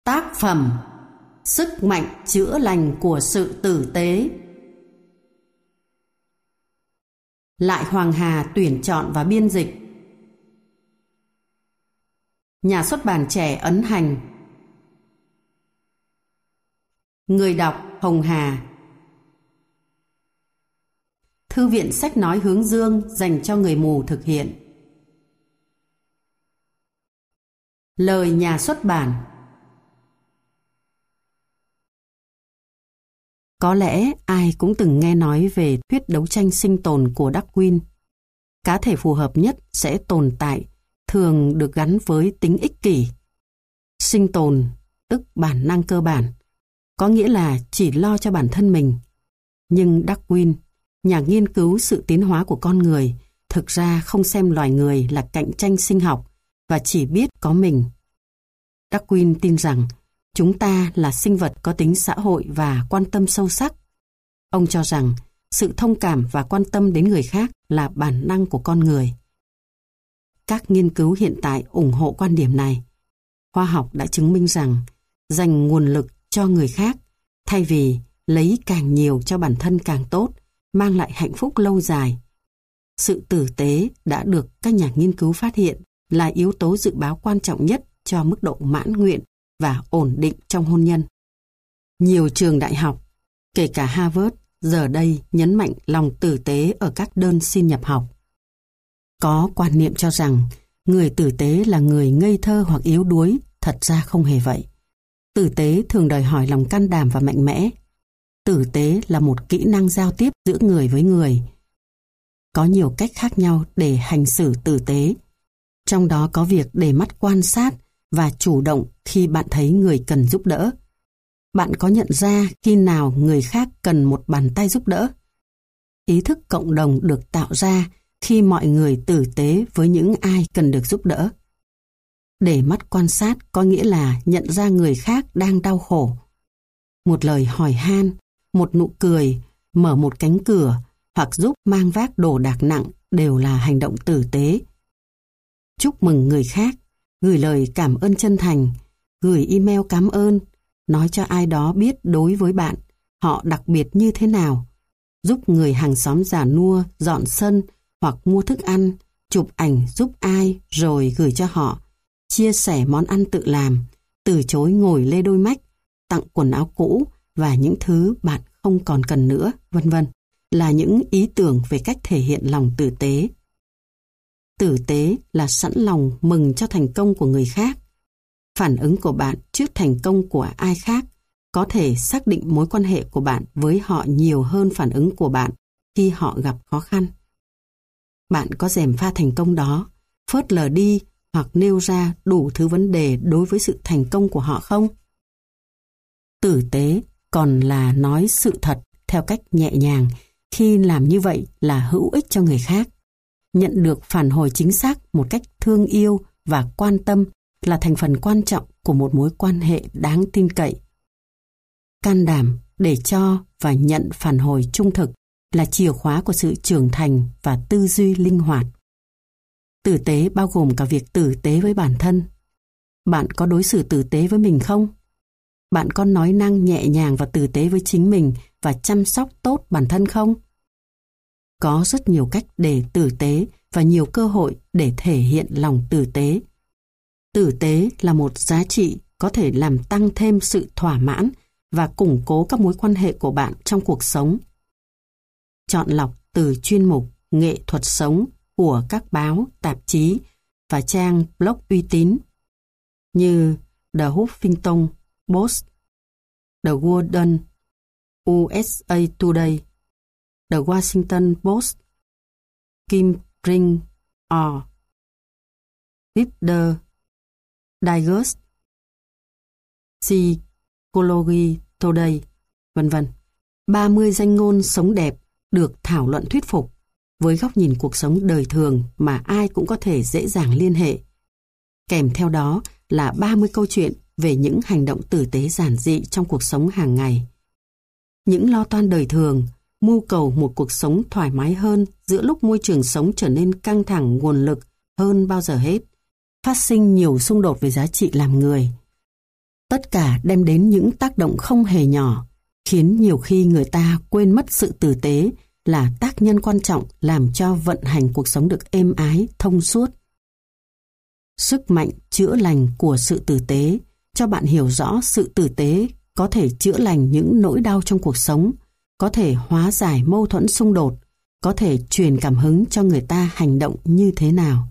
Tác phẩm Sức mạnh chữa lành của sự tử tế. Lại Hoàng Hà tuyển chọn và biên dịch. Nhà xuất bản Trẻ ấn hành. Người đọc Hồng Hà. Thư viện Sách Nói Hướng Dương dành cho người mù thực hiện. Lời nhà xuất bản. Có lẽ ai cũng từng nghe nói về thuyết đấu tranh sinh tồn của Darwin. Cá thể phù hợp nhất sẽ tồn tại, thường được gắn với tính ích kỷ. Sinh tồn, tức bản năng cơ bản, có nghĩa là chỉ lo cho bản thân mình. Nhưng Darwin, nhà nghiên cứu sự tiến hóa của con người, thực ra không xem loài người là cạnh tranh sinh học và chỉ biết có mình. Darwin tin rằng chúng ta là sinh vật có tính xã hội và quan tâm sâu sắc. Ông cho rằng sự thông cảm và quan tâm đến người khác là bản năng của con người. Các nghiên cứu hiện tại ủng hộ quan điểm này. Khoa học đã chứng minh rằng dành nguồn lực cho người khác thay vì lấy càng nhiều cho bản thân càng tốt, mang lại hạnh phúc lâu dài. Sự tử tế đã được các nhà nghiên cứu phát hiện là yếu tố dự báo quan trọng nhất cho mức độ mãn nguyện và ổn định trong hôn nhân. Nhiều trường đại học, kể cả Harvard, giờ đây nhấn mạnh lòng tử tế ở các đơn xin nhập học. Có quan niệm cho rằng người tử tế là người ngây thơ hoặc yếu đuối, thật ra không hề vậy. Tử tế thường đòi hỏi lòng can đảm và mạnh mẽ. Tử tế là một kỹ năng giao tiếp giữa người với người. Có nhiều cách khác nhau để hành xử tử tế. Trong đó có việc để mắt quan sát và chủ động khi bạn thấy người cần giúp đỡ. Bạn có nhận ra khi nào người khác cần một bàn tay giúp đỡ? Ý thức cộng đồng được tạo ra khi mọi người tử tế với những ai cần được giúp đỡ. Để mắt quan sát có nghĩa là nhận ra người khác đang đau khổ. Một lời hỏi han, một nụ cười, mở một cánh cửa hoặc giúp mang vác đồ đạc nặng đều là hành động tử tế. Chúc mừng người khác, gửi lời cảm ơn chân thành, gửi email cảm ơn, nói cho ai đó biết đối với bạn họ đặc biệt như thế nào, giúp người hàng xóm già nua dọn sân hoặc mua thức ăn, chụp ảnh giúp ai rồi gửi cho họ, chia sẻ món ăn tự làm, từ chối ngồi lê đôi mách, tặng quần áo cũ và những thứ bạn không còn cần nữa, vân vân, là những ý tưởng về cách thể hiện lòng tử tế. Tử tế là sẵn lòng mừng cho thành công của người khác. Phản ứng của bạn trước thành công của ai khác có thể xác định mối quan hệ của bạn với họ nhiều hơn phản ứng của bạn khi họ gặp khó khăn. Bạn có gièm pha thành công đó, phớt lờ đi hoặc nêu ra đủ thứ vấn đề đối với sự thành công của họ không? Tử tế còn là nói sự thật theo cách nhẹ nhàng, khi làm như vậy là hữu ích cho người khác. Nhận được phản hồi chính xác một cách thương yêu và quan tâm là thành phần quan trọng của một mối quan hệ đáng tin cậy. Can đảm để cho và nhận phản hồi trung thực là chìa khóa của sự trưởng thành và tư duy linh hoạt. Tử tế bao gồm cả việc tử tế với bản thân. Bạn có đối xử tử tế với mình không? Bạn có nói năng nhẹ nhàng và tử tế với chính mình và chăm sóc tốt bản thân không? Có rất nhiều cách để tử tế và nhiều cơ hội để thể hiện lòng tử tế. Tử tế là một giá trị có thể làm tăng thêm sự thỏa mãn và củng cố các mối quan hệ của bạn trong cuộc sống. Chọn lọc từ chuyên mục nghệ thuật sống của các báo, tạp chí và trang blog uy tín như The Huffington Post, The Guardian, USA Today, The Washington Post, Kim Ring or Reader Digest, Psychology Today, vân vân. 30 danh ngôn sống đẹp được thảo luận thuyết phục với góc nhìn cuộc sống đời thường mà ai cũng có thể dễ dàng liên hệ. Kèm theo đó là 30 câu chuyện về những hành động tử tế giản dị trong cuộc sống hàng ngày. Những lo toan đời thường, mưu cầu một cuộc sống thoải mái hơn giữa lúc môi trường sống trở nên căng thẳng nguồn lực hơn bao giờ hết, phát sinh nhiều xung đột về giá trị làm người. Tất cả đem đến những tác động không hề nhỏ, khiến nhiều khi người ta quên mất sự tử tế là tác nhân quan trọng làm cho vận hành cuộc sống được êm ái, thông suốt. Sức mạnh chữa lành của sự tử tế cho bạn hiểu rõ sự tử tế có thể chữa lành những nỗi đau trong cuộc sống, có thể hóa giải mâu thuẫn xung đột, có thể truyền cảm hứng cho người ta hành động như thế nào.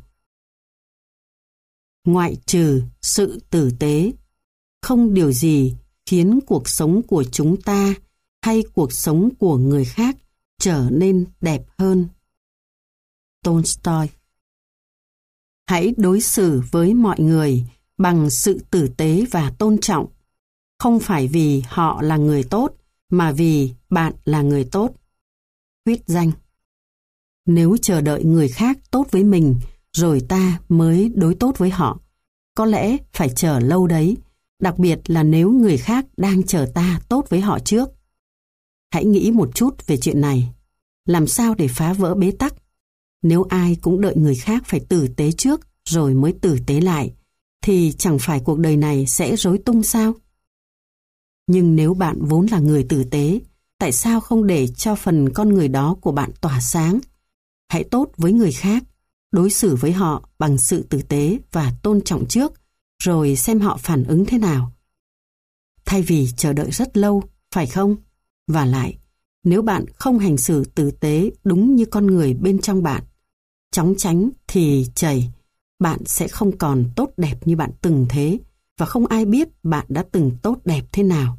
Ngoại trừ sự tử tế, không điều gì khiến cuộc sống của chúng ta hay cuộc sống của người khác trở nên đẹp hơn. Tolstoy. Hãy đối xử với mọi người bằng sự tử tế và tôn trọng, không phải vì họ là người tốt, mà vì bạn là người tốt. Huyết danh. Nếu chờ đợi người khác tốt với mình, rồi ta mới đối tốt với họ, có lẽ phải chờ lâu đấy, đặc biệt là nếu người khác đang chờ ta tốt với họ trước. Hãy nghĩ một chút về chuyện này. Làm sao để phá vỡ bế tắc? Nếu ai cũng đợi người khác phải tử tế trước rồi mới tử tế lại, thì chẳng phải cuộc đời này sẽ rối tung sao? Nhưng nếu bạn vốn là người tử tế, tại sao không để cho phần con người đó của bạn tỏa sáng? Hãy tốt với người khác, đối xử với họ bằng sự tử tế và tôn trọng trước, rồi xem họ phản ứng thế nào. Thay vì chờ đợi rất lâu, phải không? Và lại, nếu bạn không hành xử tử tế đúng như con người bên trong bạn, chóng tránh thì chảy, bạn sẽ không còn tốt đẹp như bạn từng thế, và không ai biết bạn đã từng tốt đẹp thế nào.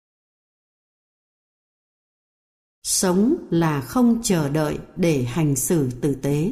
Sống là không chờ đợi để hành xử tử tế.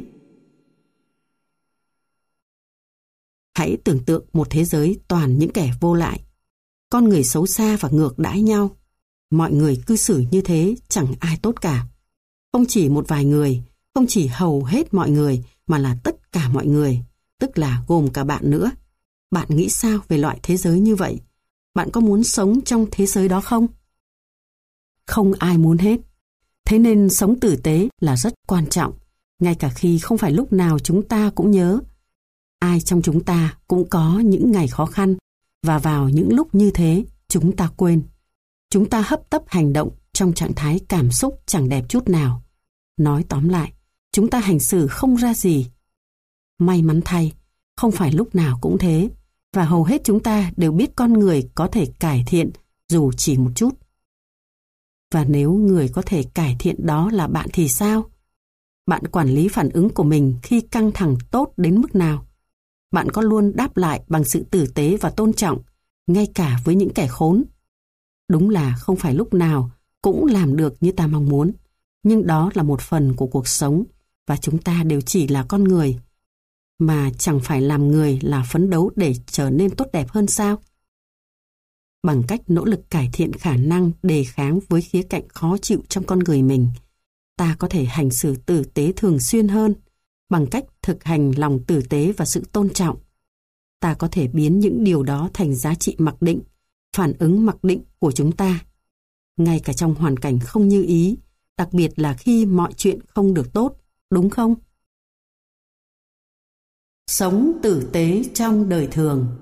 Hãy tưởng tượng một thế giới toàn những kẻ vô lại. Con người xấu xa và ngược đãi nhau. Mọi người cư xử như thế chẳng ai tốt cả. Không chỉ một vài người, không chỉ hầu hết mọi người, mà là tất cả mọi người, tức là gồm cả bạn nữa. Bạn nghĩ sao về loại thế giới như vậy? Bạn có muốn sống trong thế giới đó không? Không ai muốn hết. Thế nên sống tử tế là rất quan trọng, ngay cả khi không phải lúc nào chúng ta cũng nhớ. Ai trong chúng ta cũng có những ngày khó khăn, và vào những lúc như thế chúng ta quên. Chúng ta hấp tấp hành động trong trạng thái cảm xúc chẳng đẹp chút nào. Nói tóm lại, chúng ta hành xử không ra gì. May mắn thay, không phải lúc nào cũng thế, và hầu hết chúng ta đều biết con người có thể cải thiện dù chỉ một chút. Và nếu người có thể cải thiện đó là bạn thì sao? Bạn quản lý phản ứng của mình khi căng thẳng tốt đến mức nào? Bạn có luôn đáp lại bằng sự tử tế và tôn trọng, ngay cả với những kẻ khốn? Đúng là không phải lúc nào cũng làm được như ta mong muốn, nhưng đó là một phần của cuộc sống, và chúng ta đều chỉ là con người. Mà chẳng phải làm người là phấn đấu để trở nên tốt đẹp hơn sao? Bằng cách nỗ lực cải thiện khả năng đề kháng với khía cạnh khó chịu trong con người mình, ta có thể hành xử tử tế thường xuyên hơn. Bằng cách thực hành lòng tử tế và sự tôn trọng, ta có thể biến những điều đó thành giá trị mặc định, phản ứng mặc định của chúng ta. Ngay cả trong hoàn cảnh không như ý, đặc biệt là khi mọi chuyện không được tốt, đúng không? Sống tử tế trong đời thường.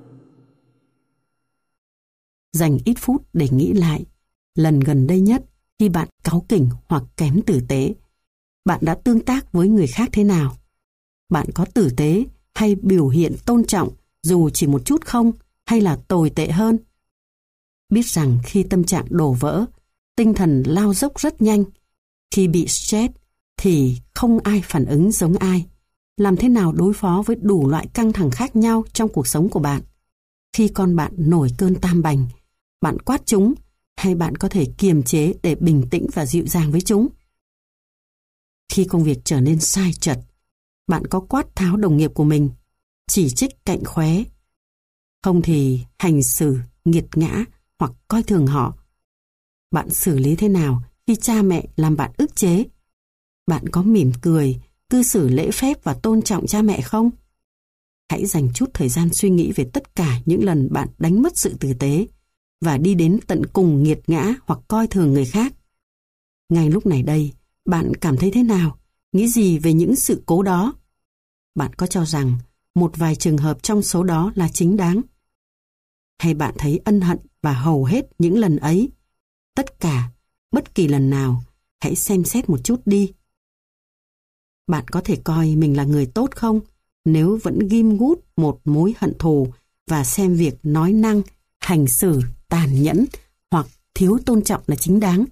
Dành ít phút để nghĩ lại, lần gần đây nhất khi bạn cáu kỉnh hoặc kém tử tế, bạn đã tương tác với người khác thế nào? Bạn có tử tế hay biểu hiện tôn trọng dù chỉ một chút không, hay là tồi tệ hơn? Biết rằng khi tâm trạng đổ vỡ, tinh thần lao dốc rất nhanh. Khi bị stress thì không ai phản ứng giống ai. Làm thế nào đối phó với đủ loại căng thẳng khác nhau trong cuộc sống của bạn? Khi con bạn nổi cơn tam bành, bạn quát chúng hay bạn có thể kiềm chế để bình tĩnh và dịu dàng với chúng? Khi công việc trở nên sai trật, bạn có quát tháo đồng nghiệp của mình, chỉ trích cạnh khóe, không thì hành xử nghiệt ngã hoặc coi thường họ? Bạn xử lý thế nào khi cha mẹ làm bạn ức chế? Bạn có mỉm cười, cư xử lễ phép và tôn trọng cha mẹ không? Hãy dành chút thời gian suy nghĩ về tất cả những lần bạn đánh mất sự tử tế và đi đến tận cùng nghiệt ngã hoặc coi thường người khác. Ngay lúc này đây, bạn cảm thấy thế nào? Nghĩ gì về những sự cố đó? Bạn có cho rằng một vài trường hợp trong số đó là chính đáng? hay bạn thấy ân hận và hầu hết những lần ấy? Tất cả, bất kỳ lần nào, hãy xem xét một chút đi. Bạn có thể coi mình là người tốt không nếu vẫn ghim gút một mối hận thù và xem việc nói năng, hành xử tàn nhẫn hoặc thiếu tôn trọng là chính đáng?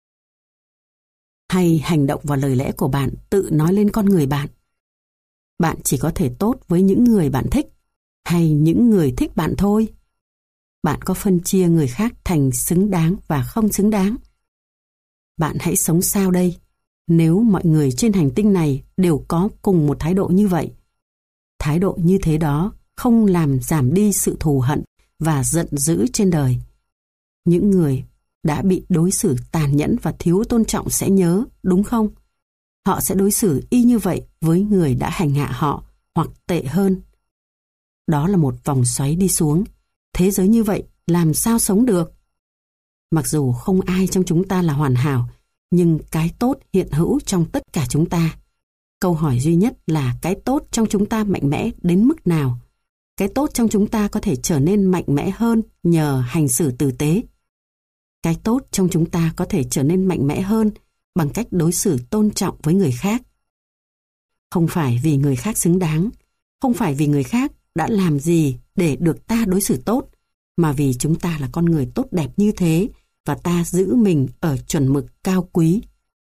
Hay hành động và lời lẽ của bạn tự nói lên con người bạn? Bạn chỉ có thể tốt với những người bạn thích hay những người thích bạn thôi? Bạn có phân chia người khác thành xứng đáng và không xứng đáng? Bạn hãy sống sao đây nếu mọi người trên hành tinh này đều có cùng một thái độ như vậy? Thái độ như thế đó không làm giảm đi sự thù hận và giận dữ trên đời. Những người đã bị đối xử tàn nhẫn và thiếu tôn trọng sẽ nhớ, đúng không? Họ sẽ đối xử y như vậy với người đã hành hạ họ, hoặc tệ hơn. Đó là một vòng xoáy đi xuống. Thế giới như vậy làm sao sống được? Mặc dù không ai trong chúng ta là hoàn hảo, nhưng cái tốt hiện hữu trong tất cả chúng ta. Câu hỏi duy nhất là cái tốt trong chúng ta mạnh mẽ đến mức nào? Cái tốt trong chúng ta có thể trở nên mạnh mẽ hơn nhờ hành xử tử tế. Cái tốt trong chúng ta có thể trở nên mạnh mẽ hơn bằng cách đối xử tôn trọng với người khác. Không phải vì người khác xứng đáng, không phải vì người khác đã làm gì để được ta đối xử tốt, mà vì chúng ta là con người tốt đẹp như thế và ta giữ mình ở chuẩn mực cao quý.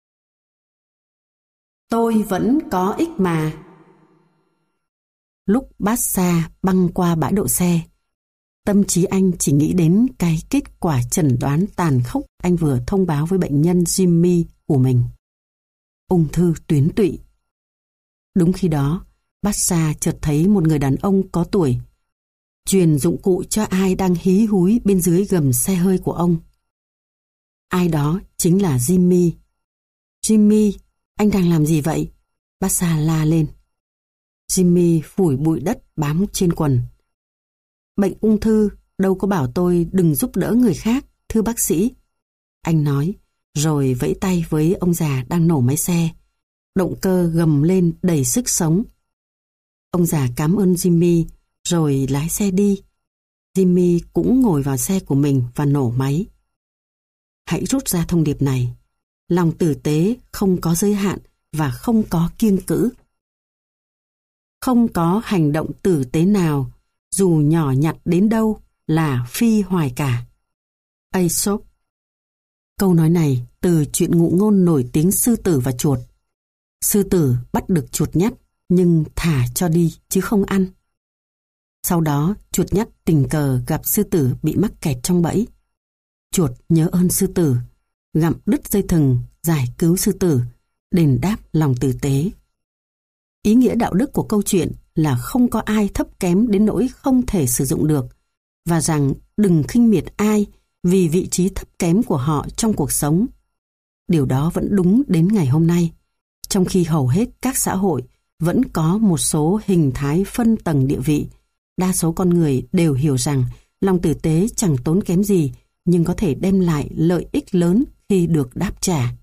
Tôi vẫn có ích mà. Lúc Bassa băng qua bãi đỗ xe, tâm trí anh chỉ nghĩ đến cái kết quả chẩn đoán tàn khốc anh vừa thông báo với bệnh nhân Jimmy của mình. Ung thư tuyến tụy. Đúng khi đó, Bassa chợt thấy một người đàn ông có tuổi truyền dụng cụ cho ai đang hí húi bên dưới gầm xe hơi của ông. Ai đó chính là Jimmy. Jimmy, anh đang làm gì vậy? Bassa la lên. Jimmy phủi bụi đất bám trên quần. Bệnh ung thư đâu có bảo tôi đừng giúp đỡ người khác, thưa bác sĩ. Anh nói, rồi vẫy tay với ông già đang nổ máy xe. Động cơ gầm lên đầy sức sống. Ông già cảm ơn Jimmy, rồi lái xe đi. Jimmy cũng ngồi vào xe của mình và nổ máy. Hãy rút ra thông điệp này. Lòng tử tế không có giới hạn và không có kiêng cữ. Không có hành động tử tế nào, dù nhỏ nhặt đến đâu, là phi hoài cả. Aesop. Câu nói này từ truyện ngụ ngôn nổi tiếng Sư tử và chuột. Sư tử bắt được chuột nhắt nhưng thả cho đi chứ không ăn. Sau đó chuột nhắt tình cờ gặp sư tử bị mắc kẹt trong bẫy. Chuột nhớ ơn sư tử, gặm đứt dây thừng giải cứu sư tử, đền đáp lòng tử tế. Ý nghĩa đạo đức của câu chuyện là không có ai thấp kém đến nỗi không thể sử dụng được, và rằng đừng khinh miệt ai vì vị trí thấp kém của họ trong cuộc sống. Điều đó vẫn đúng đến ngày hôm nay, trong khi hầu hết các xã hội vẫn có một số hình thái phân tầng địa vị. Đa số con người đều hiểu rằng lòng tử tế chẳng tốn kém gì, nhưng có thể đem lại lợi ích lớn khi được đáp trả.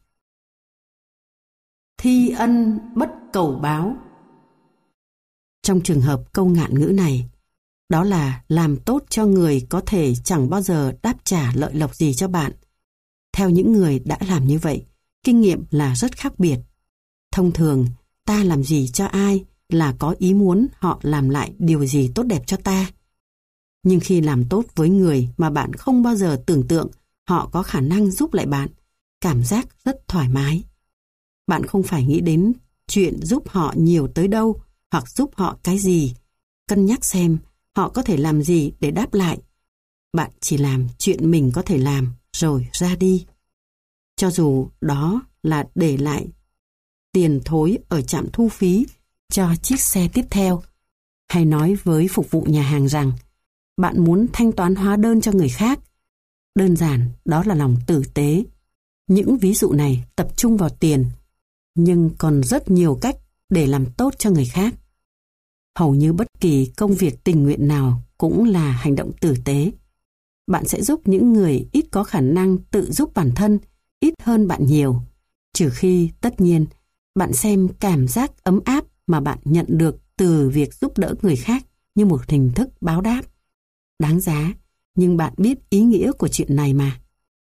Thi ân bất cầu báo. Trong trường hợp câu ngạn ngữ này, đó là làm tốt cho người có thể chẳng bao giờ đáp trả lợi lộc gì cho bạn. Theo những người đã làm như vậy, kinh nghiệm là rất khác biệt. Thông thường, ta làm gì cho ai là có ý muốn họ làm lại điều gì tốt đẹp cho ta. Nhưng khi làm tốt với người mà bạn không bao giờ tưởng tượng họ có khả năng giúp lại bạn, cảm giác rất thoải mái. Bạn không phải nghĩ đến chuyện giúp họ nhiều tới đâu hoặc giúp họ cái gì, cân nhắc xem họ có thể làm gì để đáp lại. Bạn chỉ làm chuyện mình có thể làm rồi ra đi. Cho dù đó là để lại tiền thối ở trạm thu phí cho chiếc xe tiếp theo, hay nói với phục vụ nhà hàng rằng bạn muốn thanh toán hóa đơn cho người khác. Đơn giản, đó là lòng tử tế. Những ví dụ này tập trung vào tiền, nhưng còn rất nhiều cách để làm tốt cho người khác. Hầu như bất kỳ công việc tình nguyện nào cũng là hành động tử tế. Bạn sẽ giúp những người ít có khả năng tự giúp bản thân, ít hơn bạn nhiều, trừ khi, tất nhiên, bạn xem cảm giác ấm áp mà bạn nhận được từ việc giúp đỡ người khác như một hình thức báo đáp. Đáng giá, nhưng bạn biết ý nghĩa của chuyện này mà.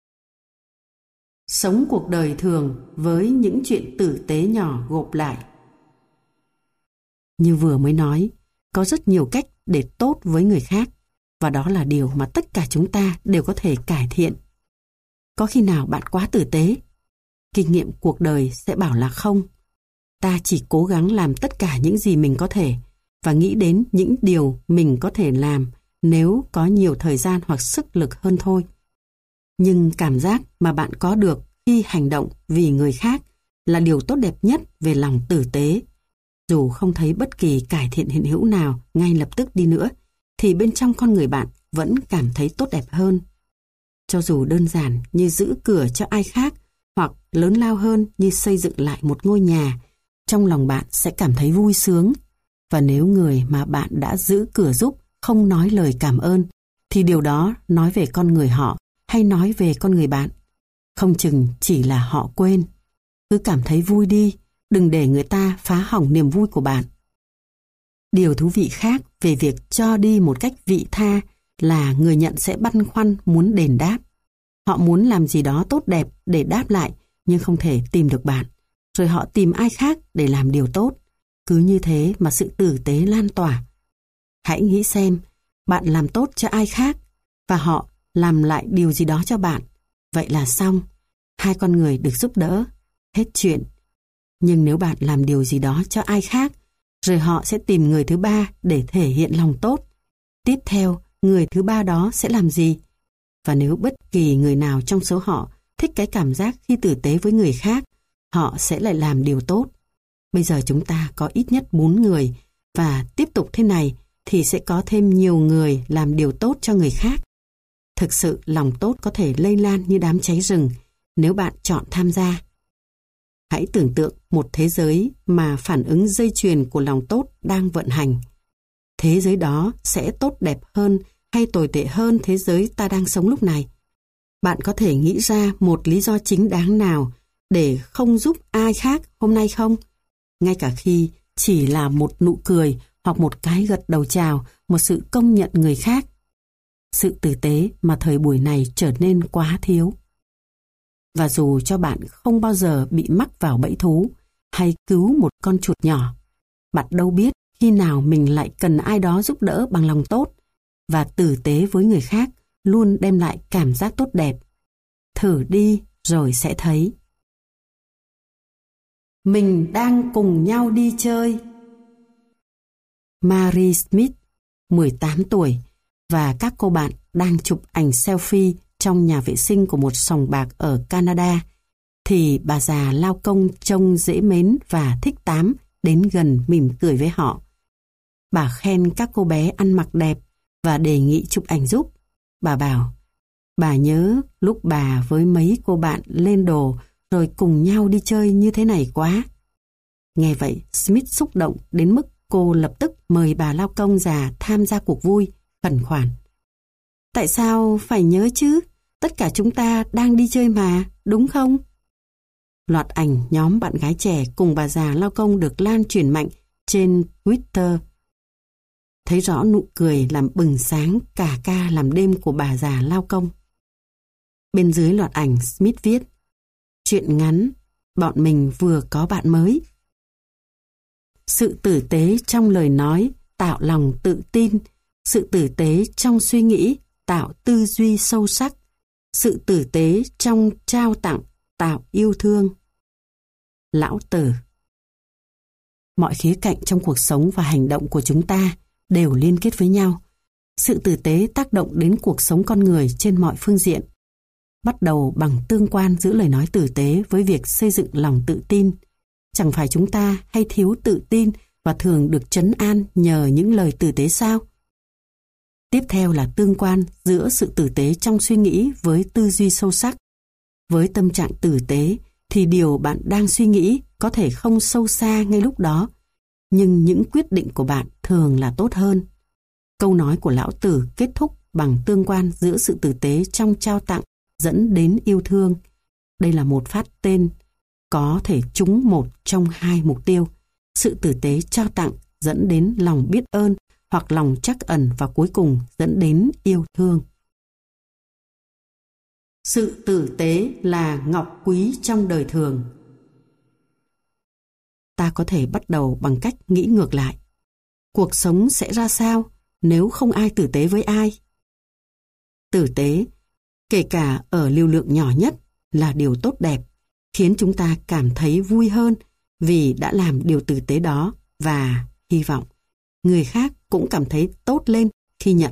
Sống cuộc đời thường với những chuyện tử tế nhỏ gộp lại. Như vừa mới nói, có rất nhiều cách để tốt với người khác, và đó là điều mà tất cả chúng ta đều có thể cải thiện. Có khi nào bạn quá tử tế? Kinh nghiệm cuộc đời sẽ bảo là không. Ta chỉ cố gắng làm tất cả những gì mình có thể và nghĩ đến những điều mình có thể làm nếu có nhiều thời gian hoặc sức lực hơn thôi. Nhưng cảm giác mà bạn có được khi hành động vì người khác là điều tốt đẹp nhất về lòng tử tế. Dù không thấy bất kỳ cải thiện hiện hữu nào ngay lập tức đi nữa, thì bên trong con người bạn vẫn cảm thấy tốt đẹp hơn. Cho dù đơn giản như giữ cửa cho ai khác, hoặc lớn lao hơn như xây dựng lại một ngôi nhà, trong lòng bạn sẽ cảm thấy vui sướng. Và nếu người mà bạn đã giữ cửa giúp không nói lời cảm ơn, thì điều đó nói về con người họ hay nói về con người bạn? Không chừng chỉ là họ quên. Cứ cảm thấy vui đi, đừng để người ta phá hỏng niềm vui của bạn. Điều thú vị khác về việc cho đi một cách vị tha là người nhận sẽ băn khoăn muốn đền đáp. Họ muốn làm gì đó tốt đẹp để đáp lại, nhưng không thể tìm được bạn. Rồi họ tìm ai khác để làm điều tốt. Cứ như thế mà sự tử tế lan tỏa. Hãy nghĩ xem, bạn làm tốt cho ai khác và họ làm lại điều gì đó cho bạn. Vậy là xong. Hai con người được giúp đỡ. Hết chuyện. Nhưng nếu bạn làm điều gì đó cho ai khác, rồi họ sẽ tìm người thứ ba để thể hiện lòng tốt. Tiếp theo, người thứ ba đó sẽ làm gì? Và nếu bất kỳ người nào trong số họ thích cái cảm giác khi tử tế với người khác, họ sẽ lại làm điều tốt. Bây giờ chúng ta có ít nhất 4 người, và tiếp tục thế này thì sẽ có thêm nhiều người làm điều tốt cho người khác. Thực sự lòng tốt có thể lây lan như đám cháy rừng nếu bạn chọn tham gia. Hãy tưởng tượng một thế giới mà phản ứng dây chuyền của lòng tốt đang vận hành. Thế giới đó sẽ tốt đẹp hơn hay tồi tệ hơn thế giới ta đang sống lúc này? Bạn có thể nghĩ ra một lý do chính đáng nào để không giúp ai khác hôm nay không? Ngay cả khi chỉ là một nụ cười hoặc một cái gật đầu chào, một sự công nhận người khác. Sự tử tế mà thời buổi này trở nên quá thiếu. Và dù cho bạn không bao giờ bị mắc vào bẫy thú hay cứu một con chuột nhỏ, bạn đâu biết khi nào mình lại cần ai đó giúp đỡ bằng lòng tốt, và tử tế với người khác luôn đem lại cảm giác tốt đẹp. Thử đi rồi sẽ thấy. Mình đang cùng nhau đi chơi. Mary Smith, 18 tuổi, và các cô bạn đang chụp ảnh selfie trong nhà vệ sinh của một sòng bạc ở Canada, thì bà già lao công trông dễ mến và thích tám đến gần mỉm cười với họ. Bà khen các cô bé ăn mặc đẹp và đề nghị chụp ảnh giúp. Bà bảo, bà nhớ lúc bà với mấy cô bạn lên đồ rồi cùng nhau đi chơi như thế này quá. Nghe vậy, Smith xúc động đến mức cô lập tức mời bà lao công già tham gia cuộc vui, khẩn khoản. Tại sao phải nhớ chứ? Tất cả chúng ta đang đi chơi mà, đúng không? Loạt ảnh nhóm bạn gái trẻ cùng bà già lao công được lan truyền mạnh trên Twitter. Thấy rõ nụ cười làm bừng sáng cả ca làm đêm của bà già lao công. Bên dưới loạt ảnh, Smith viết: chuyện ngắn, bọn mình vừa có bạn mới. Sự tử tế trong lời nói tạo lòng tự tin, sự tử tế trong suy nghĩ tạo tư duy sâu sắc, sự tử tế trong trao tặng tạo yêu thương. Lão Tử. Mọi khía cạnh trong cuộc sống và hành động của chúng ta đều liên kết với nhau. Sự tử tế tác động đến cuộc sống con người trên mọi phương diện. Bắt đầu bằng tương quan giữa lời nói tử tế với việc xây dựng lòng tự tin. Chẳng phải chúng ta hay thiếu tự tin và thường được trấn an nhờ những lời tử tế sao? Tiếp theo là tương quan giữa sự tử tế trong suy nghĩ với tư duy sâu sắc. Với tâm trạng tử tế thì điều bạn đang suy nghĩ có thể không sâu xa ngay lúc đó, nhưng những quyết định của bạn thường là tốt hơn. Câu nói của Lão Tử kết thúc bằng tương quan giữa sự tử tế trong trao tặng dẫn đến yêu thương. Đây là một phát tên có thể trúng một trong hai mục tiêu. Sự tử tế trao tặng dẫn đến lòng biết ơn hoặc lòng trắc ẩn, và cuối cùng dẫn đến yêu thương. Sự tử tế là ngọc quý trong đời thường. Ta có thể bắt đầu bằng cách nghĩ ngược lại. Cuộc sống sẽ ra sao nếu không ai tử tế với ai? Tử tế, kể cả ở liều lượng nhỏ nhất, là điều tốt đẹp, khiến chúng ta cảm thấy vui hơn vì đã làm điều tử tế đó, và hy vọng người khác cũng cảm thấy tốt lên khi nhận.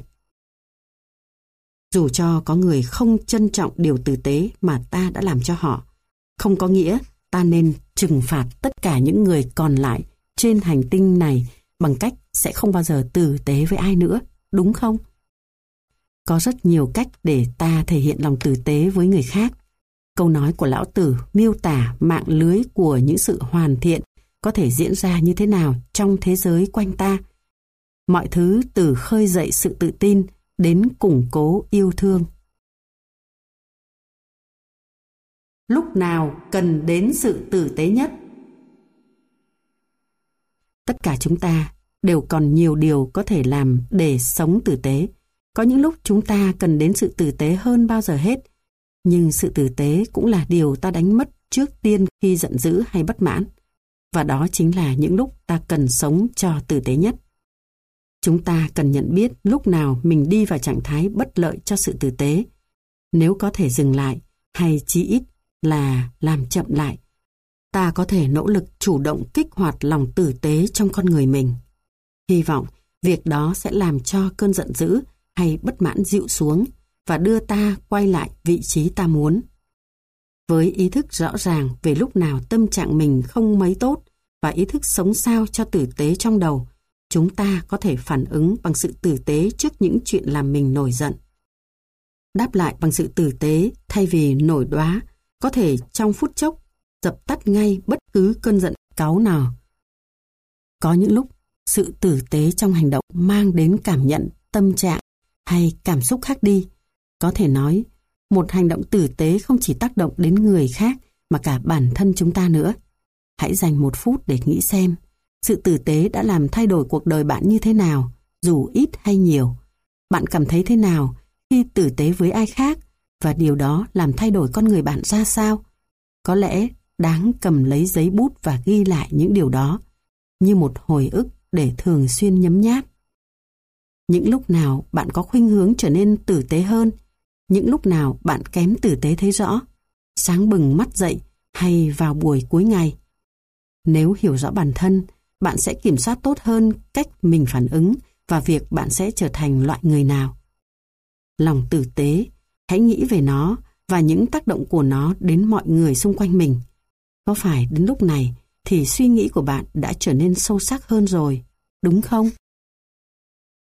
Dù cho có người không trân trọng điều tử tế mà ta đã làm cho họ, không có nghĩa ta nên trừng phạt tất cả những người còn lại trên hành tinh này bằng cách sẽ không bao giờ tử tế với ai nữa, đúng không? Có rất nhiều cách để ta thể hiện lòng tử tế với người khác. Câu nói của Lão Tử miêu tả mạng lưới của những sự hoàn thiện có thể diễn ra như thế nào trong thế giới quanh ta. Mọi thứ từ khơi dậy sự tự tin đến củng cố yêu thương. Lúc nào cần đến sự tử tế nhất? Tất cả chúng ta đều còn nhiều điều có thể làm để sống tử tế. Có những lúc chúng ta cần đến sự tử tế hơn bao giờ hết, nhưng sự tử tế cũng là điều ta đánh mất trước tiên khi giận dữ hay bất mãn. Và đó chính là những lúc ta cần sống cho tử tế nhất. Chúng ta cần nhận biết lúc nào mình đi vào trạng thái bất lợi cho sự tử tế. Nếu có thể dừng lại, hay chí ít là làm chậm lại, ta có thể nỗ lực chủ động kích hoạt lòng tử tế trong con người mình. Hy vọng việc đó sẽ làm cho cơn giận dữ hay bất mãn dịu xuống và đưa ta quay lại vị trí ta muốn. Với ý thức rõ ràng về lúc nào tâm trạng mình không mấy tốt và ý thức sống sao cho tử tế trong đầu, chúng ta có thể phản ứng bằng sự tử tế trước những chuyện làm mình nổi giận. Đáp lại bằng sự tử tế thay vì nổi đoá, có thể trong phút chốc dập tắt ngay bất cứ cơn giận cáu nào. Có những lúc sự tử tế trong hành động mang đến cảm nhận, tâm trạng hay cảm xúc khác đi. Có thể nói, một hành động tử tế không chỉ tác động đến người khác mà cả bản thân chúng ta nữa. Hãy dành một phút để nghĩ xem, sự tử tế đã làm thay đổi cuộc đời bạn như thế nào, dù ít hay nhiều. Bạn cảm thấy thế nào khi tử tế với ai khác, và điều đó làm thay đổi con người bạn ra sao? Có lẽ đáng cầm lấy giấy bút và ghi lại những điều đó, như một hồi ức để thường xuyên nhấm nháp. Những lúc nào bạn có khuynh hướng trở nên tử tế hơn, những lúc nào bạn kém tử tế thấy rõ, sáng bừng mắt dậy hay vào buổi cuối ngày. Nếu hiểu rõ bản thân, bạn sẽ kiểm soát tốt hơn cách mình phản ứng và việc bạn sẽ trở thành loại người nào. Lòng tử tế, hãy nghĩ về nó và những tác động của nó đến mọi người xung quanh mình. Có phải đến lúc này thì suy nghĩ của bạn đã trở nên sâu sắc hơn rồi, đúng không?